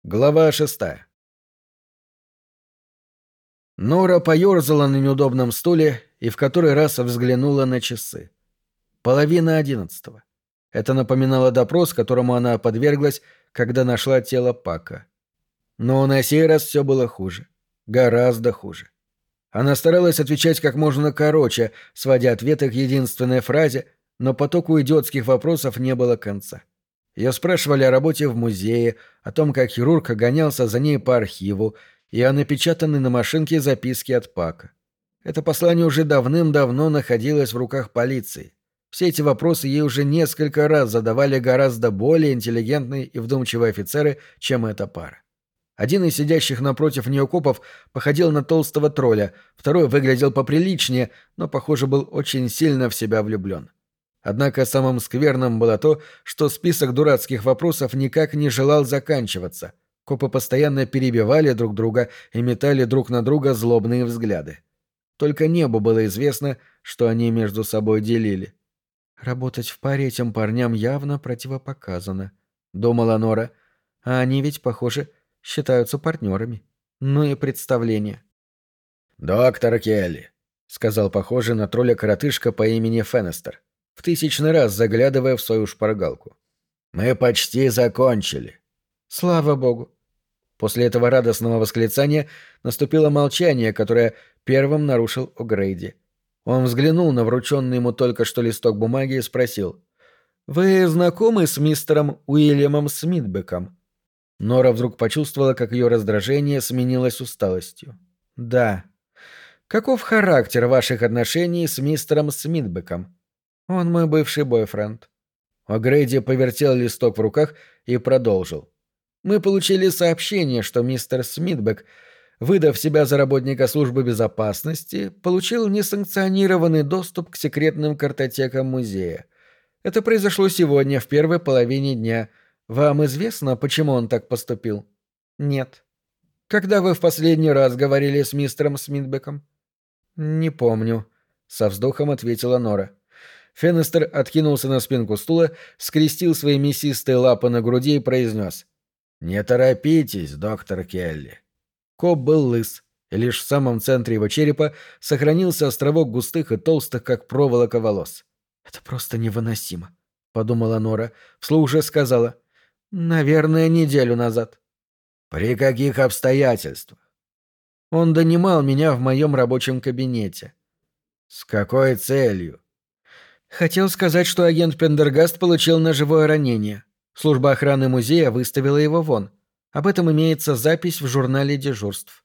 Глава 6. Нора поёрзала на неудобном стуле и в который раз взглянула на часы. 10:30. Это напоминало допрос, которому она подверглась, когда нашла тело Пака. Но на сей раз все было хуже. Гораздо хуже. Она старалась отвечать как можно короче, сводя ответы к единственной фразе, но потоку идиотских вопросов не было конца. Ее спрашивали о работе в музее, о том, как хирург гонялся за ней по архиву, и о напечатанной на машинке записке от Пака. Это послание уже давным-давно находилось в руках полиции. Все эти вопросы ей уже несколько раз задавали гораздо более интеллигентные и вдумчивые офицеры, чем эта пара. Один из сидящих напротив нее копов походил на толстого тролля, второй выглядел поприличнее, но, похоже, был очень сильно в себя влюблен. Однако самым скверным было то, что список дурацких вопросов никак не желал заканчиваться. Копы постоянно перебивали друг друга и метали друг на друга злобные взгляды. Только небу было известно, что они между собой делили. «Работать в паре этим парням явно противопоказано», — думала Нора. «А они ведь, похоже, считаются партнерами. Ну и представление». «Доктор Келли», — сказал похожий на тролля коротышка по имени Фенестер, в 1000-й раз заглядывая в свою шпаргалку. «Мы почти закончили». «Слава богу». После этого радостного восклицания наступило молчание, которое первым нарушил О'Грейди. Он взглянул на врученный ему только что листок бумаги и спросил: «Вы знакомы с мистером Уильямом Смитбеком?» Нора вдруг почувствовала, как ее раздражение сменилось усталостью. «Да. Каков характер ваших отношений с мистером Смитбеком? Он мой бывший бойфренд». О'Грейди повертел листок в руках и продолжил. «Мы получили сообщение, что мистер Смитбек, выдав себя за работника службы безопасности, получил несанкционированный доступ к секретным картотекам музея. Это произошло сегодня, в первой половине дня. Вам известно, почему он так поступил?» «Нет». «Когда вы в последний раз говорили с мистером Смитбеком?» «Не помню», — со вздохом ответила Нора. Фенестер откинулся на спинку стула, скрестил свои мясистые лапы на груди и произнес: «Не торопитесь, доктор Келли». Коп был лыс, и лишь в самом центре его черепа сохранился островок густых и толстых, как проволока, волос. «Это просто невыносимо», — подумала Нора. Вслух же сказала: «Наверное, неделю назад». «При каких обстоятельствах?» Он донимал меня в моем рабочем кабинете. «С какой целью?» Хотел сказать, что агент Пендергаст получил ножевое ранение. Служба охраны музея выставила его вон. Об этом имеется запись в журнале дежурств».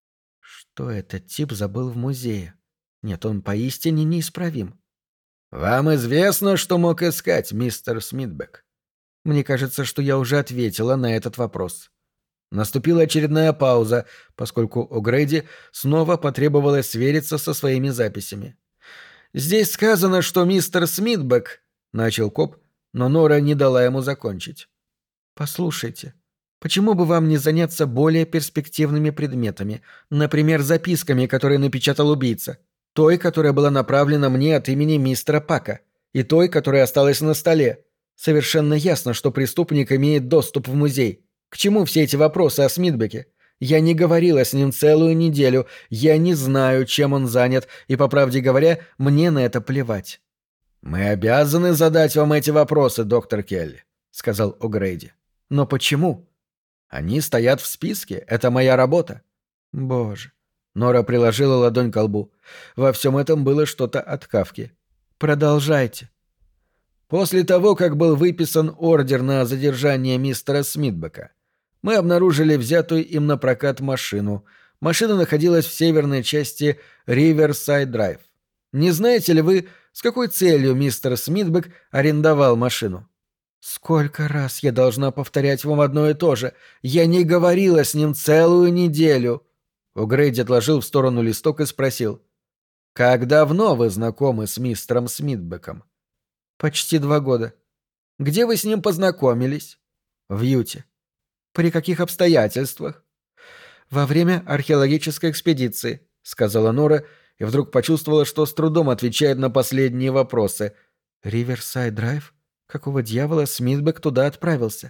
Что этот тип забыл в музее? Нет, он поистине неисправим. «Вам известно, что мог искать мистер Смитбек?» Мне кажется, что я уже ответила на этот вопрос. Наступила очередная пауза, поскольку О'Грейди снова потребовалось свериться со своими записями. «Здесь сказано, что мистер Смитбек...» — начал коп, но Нора не дала ему закончить. «Послушайте, почему бы вам не заняться более перспективными предметами, например, записками, которые напечатал убийца, той, которая была направлена мне от имени мистера Пака, и той, которая осталась на столе? Совершенно ясно, что преступник имеет доступ в музей. К чему все эти вопросы о Смитбеке? Я не говорила с ним целую неделю, я не знаю, чем он занят, и, по правде говоря, мне на это плевать». «Мы обязаны задать вам эти вопросы, доктор Келли», — сказал О'Грейди. «Но почему?» «Они стоят в списке, это моя работа». «Боже». Нора приложила ладонь к лбу. Во всем этом было что-то от Кафки. «Продолжайте». «После того, как был выписан ордер на задержание мистера Смитбека, мы обнаружили взятую им на прокат машину. Машина находилась в северной части Риверсайд-Драйв. Не знаете ли вы, с какой целью мистер Смитбек арендовал машину?» «Сколько раз я должна повторять вам одно и то же? Я не говорила с ним целую неделю!» О'Грейди отложил в сторону листок и спросил: «Как давно вы знакомы с мистером Смитбеком?» «Почти 2 года». «Где вы с ним познакомились?» «В Юте». «При каких обстоятельствах?» «Во время археологической экспедиции», — сказала Нора, и вдруг почувствовала, что с трудом отвечает на последние вопросы. «Риверсайд-Драйв? Какого дьявола Смитбек туда отправился?»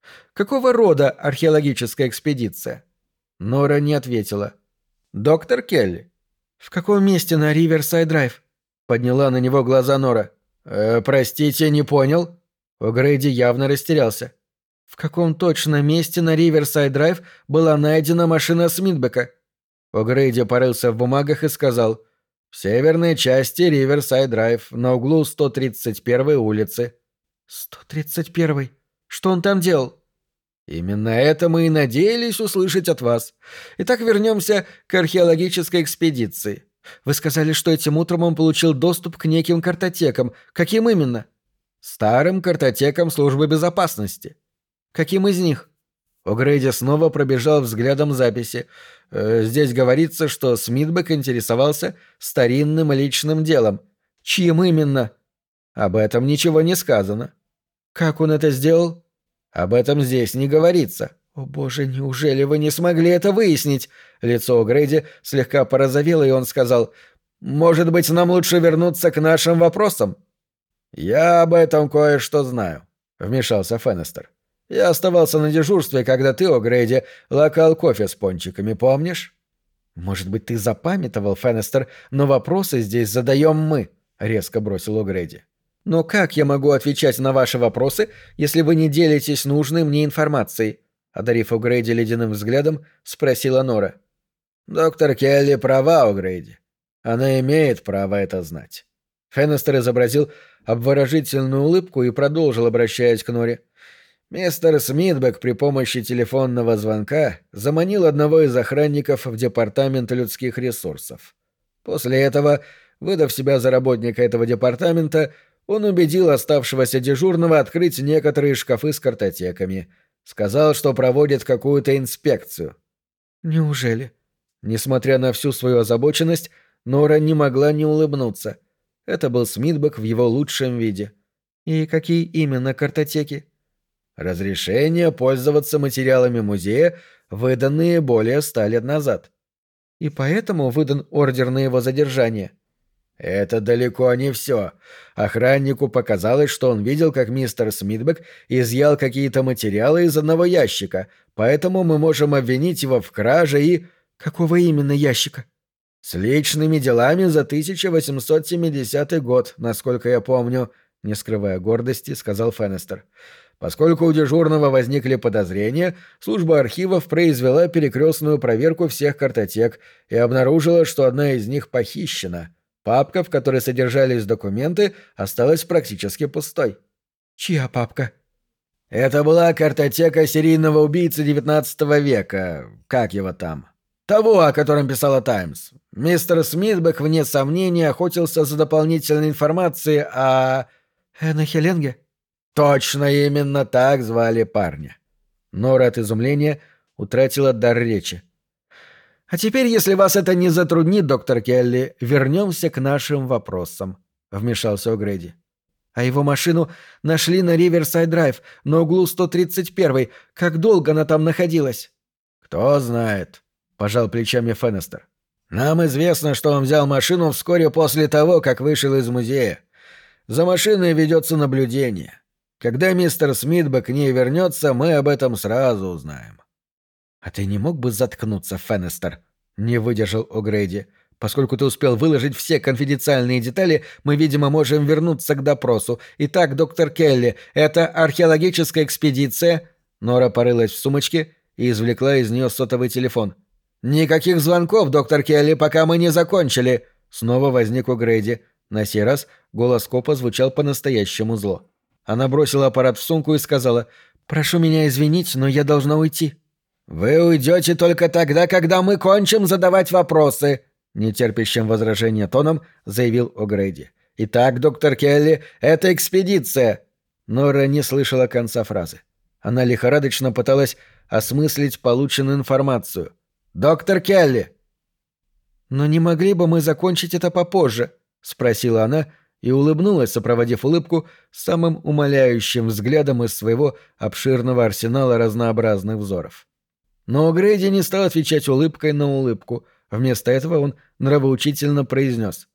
Какого рода археологическая экспедиция? Нора не ответила. Доктор Келли. В каком месте на Риверсайд-драйв? Подняла на него глаза Нора. Простите, не понял. О'Грейди явно растерялся. В каком точно месте на Риверсайд-драйв была найдена машина Смитбека? О'Грейди порылся в бумагах и сказал: «В северной части Риверсайд-драйв, на углу 131-й улицы». 131-й? Что он там делал? Именно это мы и надеялись услышать от вас. Итак, вернемся к археологической экспедиции. Вы сказали, что этим утром он получил доступ к неким картотекам. Каким именно? Старым картотекам службы безопасности. Каким из них? О'Грейди снова пробежал взглядом записи. Здесь говорится, что Смитбек интересовался старинным личным делом. Чьим именно? Об этом ничего не сказано. Как он это сделал? Об этом здесь не говорится. О боже, неужели вы не смогли это выяснить? Лицо О'Грейди слегка порозовело, и он сказал: «Может быть, нам лучше вернуться к нашим вопросам?» «Я об этом кое-что знаю», — вмешался Феннестер. «Я оставался на дежурстве, когда ты, О'Грейди, лакал кофе с пончиками, помнишь?» «Может быть, ты запамятовал, Феннестер, но вопросы здесь задаем мы», — резко бросил О'Грейди. «Но как я могу отвечать на ваши вопросы, если вы не делитесь нужной мне информацией?» Одарив О'Грейди ледяным взглядом, спросила Нора. «Доктор Келли права, О'Грейди. Она имеет право это знать». Феннестер изобразил обворожительную улыбку и продолжил, обращаясь к Норе. Мистер Смитбек при помощи телефонного звонка заманил одного из охранников в департамент людских ресурсов. После этого, выдав себя за работника этого департамента, он убедил оставшегося дежурного открыть некоторые шкафы с картотеками. Сказал, что проводит какую-то инспекцию. Неужели? Несмотря на всю свою озабоченность, Нора не могла не улыбнуться. Это был Смитбек в его лучшем виде. И какие именно картотеки? Разрешение пользоваться материалами музея, выданные более 100 лет назад. И поэтому выдан ордер на его задержание. Это далеко не все. Охраннику показалось, что он видел, как мистер Смитбек изъял какие-то материалы из одного ящика, поэтому мы можем обвинить его в краже и... Какого именно ящика? С личными делами за 1870 год, насколько я помню, не скрывая гордости, сказал Феннестер. Поскольку у дежурного возникли подозрения, служба архивов произвела перекрестную проверку всех картотек и обнаружила, что одна из них похищена. Папка, в которой содержались документы, осталась практически пустой. Чья папка? Это была картотека серийного убийцы XIX века. Как его там? Того, о котором писала «Таймс». Мистер Смитбек, вне сомнения, охотился за дополнительной информацией о... Энохе Ленге? Точно, именно так звали парня. Нора от изумления утратила дар речи. «А теперь, если вас это не затруднит, доктор Келли, вернемся к нашим вопросам», — вмешался О'Грейди. «А его машину нашли на Риверсайд-драйв, на углу 131-й. Как долго она там находилась?» «Кто знает», — пожал плечами Феннестер. «Нам известно, что он взял машину вскоре после того, как вышел из музея. За машиной ведется наблюдение. Когда мистер Смитбек к ней вернется, мы об этом сразу узнаем». «А ты не мог бы заткнуться, Феннестер?» — не выдержал О'Грейди. «Поскольку ты успел выложить все конфиденциальные детали, мы, видимо, можем вернуться к допросу. Итак, доктор Келли, это археологическая экспедиция...» Нора порылась в сумочке и извлекла из нее сотовый телефон. «Никаких звонков, доктор Келли, пока мы не закончили!» Снова возник О'Грейди. На сей раз голос копа звучал по-настоящему зло. Она бросила аппарат в сумку и сказала: «Прошу меня извинить, но я должна уйти». «Вы уйдете только тогда, когда мы кончим задавать вопросы», — нетерпящим возражения тоном заявил О'Грейди. «Итак, доктор Келли, это экспедиция». Нора не слышала конца фразы. Она лихорадочно пыталась осмыслить полученную информацию. «Доктор Келли!» «Но не могли бы мы закончить это попозже?» — спросила она и улыбнулась, сопроводив улыбку самым умоляющим взглядом из своего обширного арсенала разнообразных взоров. Но О'Грейди не стал отвечать улыбкой на улыбку. Вместо этого он нравоучительно произнес: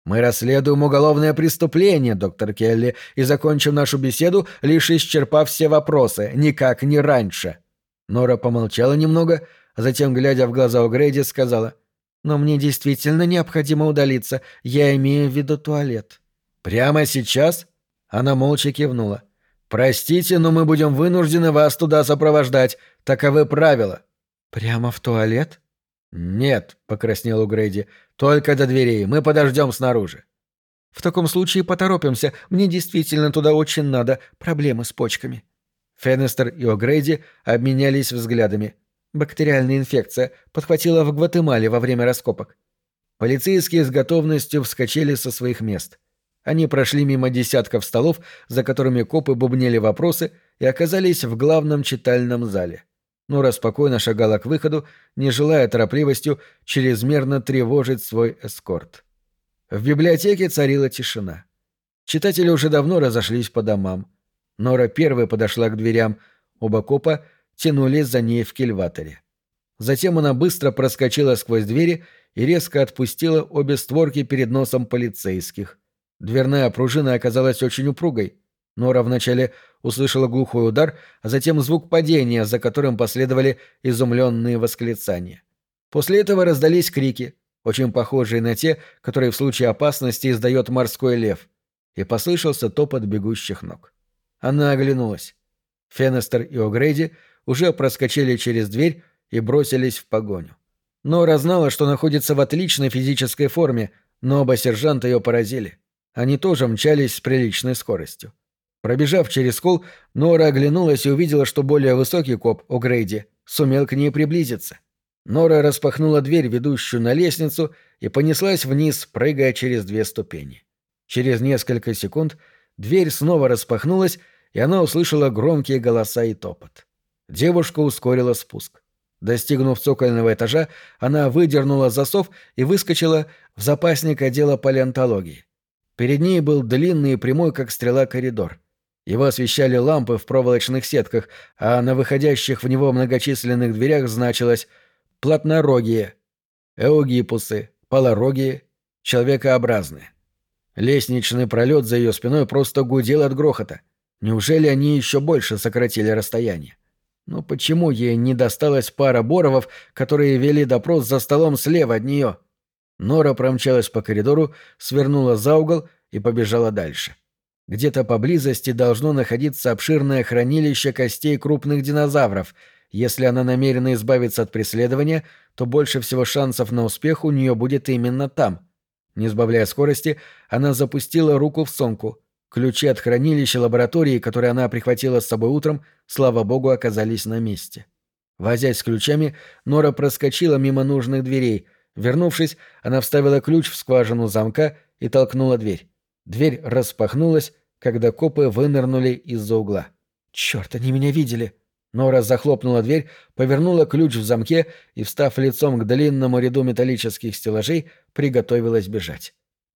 Мы расследуем уголовное преступление, доктор Келли, и закончим нашу беседу, лишь исчерпав все вопросы, никак не раньше». Нора помолчала немного, а затем, глядя в глаза О'Грейди, сказала: «Но мне действительно необходимо удалиться. Я имею в виду туалет». «Прямо сейчас?» Она молча кивнула. «Простите, но мы будем вынуждены вас туда сопровождать. Таковы правила». «Прямо в туалет?» «Нет», — покраснел О'Грейди, — «только до дверей. Мы подождем снаружи». «В таком случае поторопимся. Мне действительно туда очень надо. Проблемы с почками». Феннестер и О'Грейди обменялись взглядами. Бактериальная инфекция подхватила в Гватемале во время раскопок. Полицейские с готовностью вскочили со своих мест. Они прошли мимо десятков столов, за которыми копы бубнили вопросы, и оказались в главном читальном зале. Нора спокойно шагала к выходу, не желая торопливостью чрезмерно тревожить свой эскорт. В библиотеке царила тишина. Читатели уже давно разошлись по домам. Нора первой подошла к дверям, оба копа тянулись за ней в кильваторе. Затем она быстро проскочила сквозь двери и резко отпустила обе створки перед носом полицейских. Дверная пружина оказалась очень упругой. Нора вначале услышала глухой удар, а затем звук падения, за которым последовали изумленные восклицания. После этого раздались крики, очень похожие на те, которые в случае опасности издает морской лев, и послышался топот бегущих ног. Она оглянулась. Феннестер и О'Грейди уже проскочили через дверь и бросились в погоню. Нора знала, что находится в отличной физической форме, но оба сержанта ее поразили. Они тоже мчались с приличной скоростью. Пробежав через холл, Нора оглянулась и увидела, что более высокий коп, О'Грейди, сумел к ней приблизиться. Нора распахнула дверь, ведущую на лестницу, и понеслась вниз, прыгая через 2 ступени. Через несколько секунд дверь снова распахнулась, и она услышала громкие голоса и топот. Девушка ускорила спуск. Достигнув цокольного этажа, она выдернула засов и выскочила в запасник отдела палеонтологии. Перед ней был длинный и прямой, как стрела, коридор. Его освещали лампы в проволочных сетках, а на выходящих в него многочисленных дверях значилось «плотнорогие», «эогипусы», «полорогие», «человекообразные». Лестничный пролет за ее спиной просто гудел от грохота. Неужели они еще больше сократили расстояние? Но почему ей не досталась пара боровов, которые вели допрос за столом слева от нее? Нора промчалась по коридору, свернула за угол и побежала дальше. Где-то поблизости должно находиться обширное хранилище костей крупных динозавров. Если она намерена избавиться от преследования, то больше всего шансов на успех у нее будет именно там. Не сбавляя скорости, она запустила руку в сумку. Ключи от хранилища лаборатории, которые она прихватила с собой утром, слава богу, оказались на месте. Возясь с ключами, Нора проскочила мимо нужных дверей. Вернувшись, она вставила ключ в скважину замка и толкнула дверь. Дверь распахнулась, когда копы вынырнули из-за угла. «Чёрт, они меня видели!» Нора захлопнула дверь, повернула ключ в замке и, встав лицом к длинному ряду металлических стеллажей, приготовилась бежать.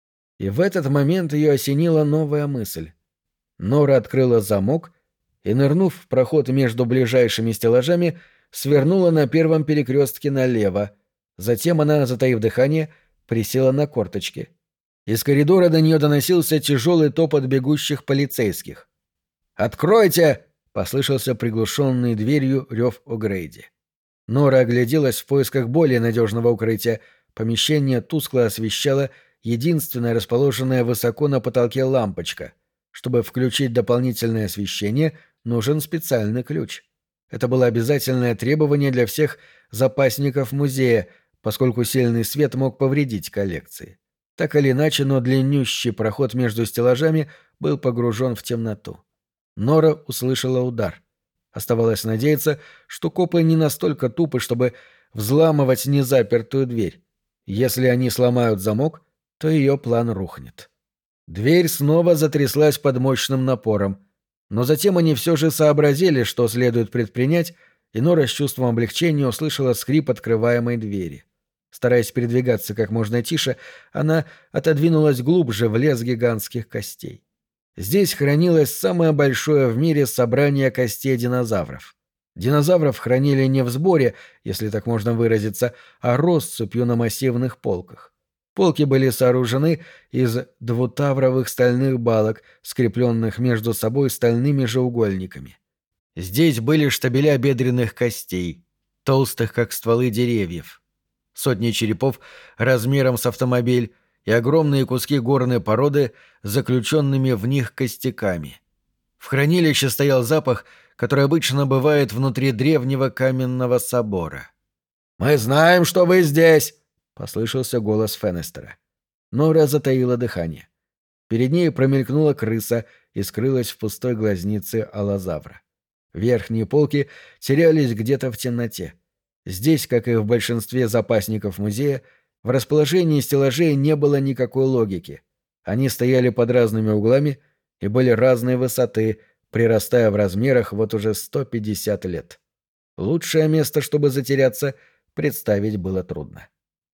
И в этот момент ее осенила новая мысль. Нора открыла замок и, нырнув в проход между ближайшими стеллажами, свернула на первом перекрестке налево. Затем она, затаив дыхание, присела на корточки. Из коридора до нее доносился тяжелый топот бегущих полицейских. «Откройте!» — послышался приглушенный дверью рев О'Грейди. Нора огляделась в поисках более надежного укрытия. Помещение тускло освещало единственная расположенная высоко на потолке лампочка. Чтобы включить дополнительное освещение, нужен специальный ключ. Это было обязательное требование для всех запасников музея, поскольку сильный свет мог повредить коллекции. Так или иначе, но длиннющий проход между стеллажами был погружен в темноту. Нора услышала удар. Оставалось надеяться, что копы не настолько тупы, чтобы взламывать незапертую дверь. Если они сломают замок, то ее план рухнет. Дверь снова затряслась под мощным напором. Но затем они все же сообразили, что следует предпринять, и Нора с чувством облегчения услышала скрип открываемой двери. Стараясь передвигаться как можно тише, она отодвинулась глубже в лес гигантских костей. Здесь хранилось самое большое в мире собрание костей динозавров. Динозавров хранили не в сборе, если так можно выразиться, а россыпью на массивных полках. Полки были сооружены из двутавровых стальных балок, скрепленных между собой стальными треугольниками. Здесь были штабеля бедренных костей, толстых, как стволы деревьев, сотни черепов размером с автомобиль и огромные куски горной породы с заключенными в них костяками. В хранилище стоял запах, который обычно бывает внутри древнего каменного собора. «Мы знаем, что вы здесь!» — послышался голос Фенестера. Нора затаила дыхание. Перед ней промелькнула крыса и скрылась в пустой глазнице аллозавра. Верхние полки терялись где-то в темноте. Здесь, как и в большинстве запасников музея, в расположении стеллажей не было никакой логики. Они стояли под разными углами и были разной высоты, прирастая в размерах вот уже 150 лет. Лучшее место, чтобы затеряться, представить было трудно.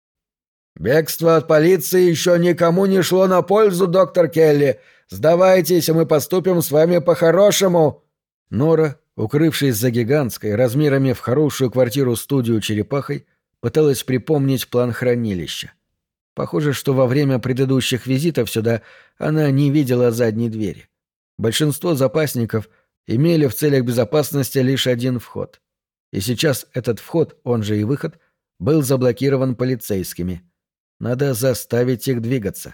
«Бегство от полиции еще никому не шло на пользу, доктор Келли. Сдавайтесь, и мы поступим с вами по-хорошему!» Нора, укрывшись за гигантской, размерами в хорошую квартиру-студию черепахой, пыталась припомнить план хранилища. Похоже, что во время предыдущих визитов сюда она не видела задней двери. Большинство запасников имели в целях безопасности лишь один вход. И сейчас этот вход, он же и выход, был заблокирован полицейскими. Надо заставить их двигаться.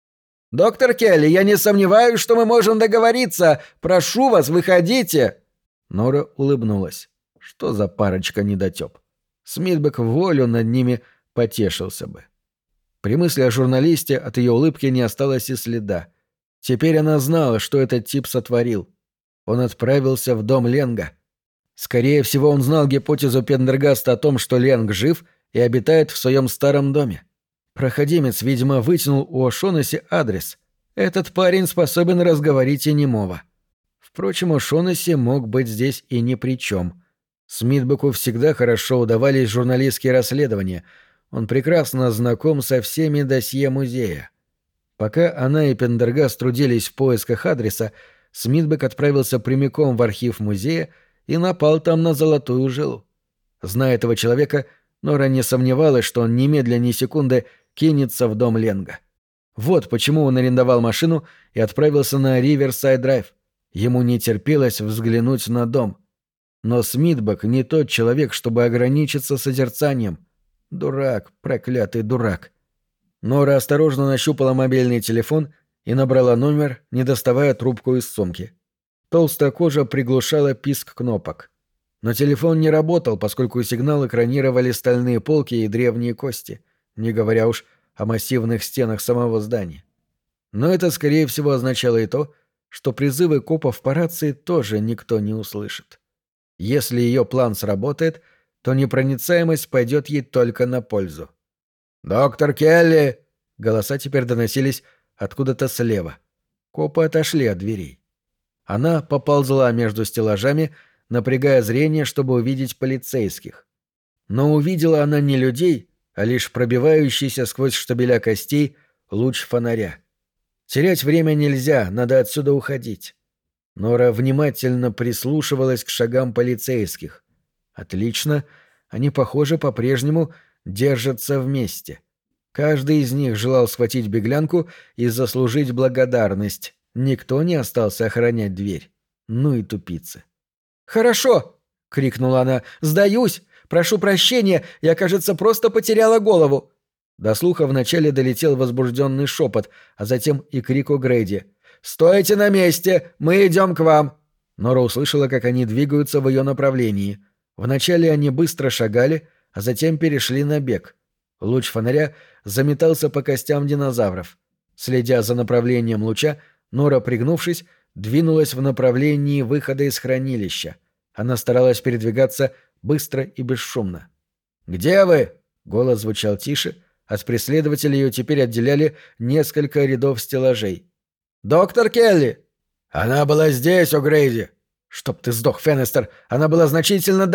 «Доктор Келли, я не сомневаюсь, что мы можем договориться. Прошу вас, выходите!» Нора улыбнулась. Что за парочка недотёп? Смитбек в волю над ними потешился бы. При мысли о журналисте от ее улыбки не осталось и следа. Теперь она знала, что этот тип сотворил. Он отправился в дом Ленга. Скорее всего, он знал гипотезу Пендергаста о том, что Ленг жив и обитает в своем старом доме. Проходимец, видимо, вытянул у О'Шоннесси адрес. Этот парень способен разговорить и немого. Впрочем, О'Шоннесси мог быть здесь и ни при чем. Смитбеку всегда хорошо удавались журналистские расследования. Он прекрасно знаком со всеми досье музея. Пока она и Пендергаст трудились в поисках адреса, Смитбек отправился прямиком в архив музея и напал там на золотую жилу. Зная этого человека, Нора не сомневалась, что он немедленно ни секунды кинется в дом Ленга. Вот почему он арендовал машину и отправился на Риверсайд-драйв. Ему не терпелось взглянуть на дом. Но Смитбек не тот человек, чтобы ограничиться созерцанием. Дурак, проклятый дурак. Нора осторожно нащупала мобильный телефон и набрала номер, не доставая трубку из сумки. Толстая кожа приглушала писк кнопок. Но телефон не работал, поскольку сигнал экранировали стальные полки и древние кости, не говоря уж о массивных стенах самого здания. Но это, скорее всего, означало и то, что призывы копов по рации тоже никто не услышит. Если ее план сработает, то непроницаемость пойдет ей только на пользу. «Доктор Келли!» Голоса теперь доносились откуда-то слева. Копы отошли от дверей. Она поползла между стеллажами, напрягая зрение, чтобы увидеть полицейских. Но увидела она не людей, а лишь пробивающийся сквозь штабеля костей луч фонаря. Терять время нельзя, надо отсюда уходить. Нора внимательно прислушивалась к шагам полицейских. Отлично, они, похоже, по-прежнему держатся вместе. Каждый из них желал схватить беглянку и заслужить благодарность. Никто не остался охранять дверь. Ну и тупицы. «Хорошо!» — крикнула она. «Сдаюсь! Прошу прощения, я, кажется, просто потеряла голову!» До слуха вначале долетел возбужденный шепот, а затем и крик О'Грейди. «Стойте на месте! Мы идем к вам!» Нора услышала, как они двигаются в ее направлении. Вначале они быстро шагали, а затем перешли на бег. Луч фонаря заметался по костям динозавров. Следя за направлением луча, Нора, пригнувшись, двинулась в направлении выхода из хранилища. Она старалась передвигаться быстро и бесшумно. «Где вы?» — голос звучал тише. От преследователей ее теперь отделяли несколько рядов стеллажей. «Доктор Келли!» «Она была здесь, О'Грейди!» «Чтоб ты сдох, Фенестер! Она была значительно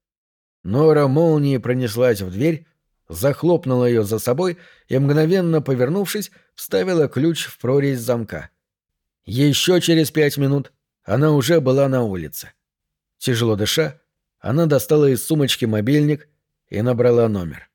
Нора молнией пронеслась в дверь, захлопнула ее за собой и, мгновенно повернувшись, вставила ключ в прорезь замка. Еще через 5 минут она уже была на улице. Тяжело дыша, она достала из сумочки мобильник и набрала номер.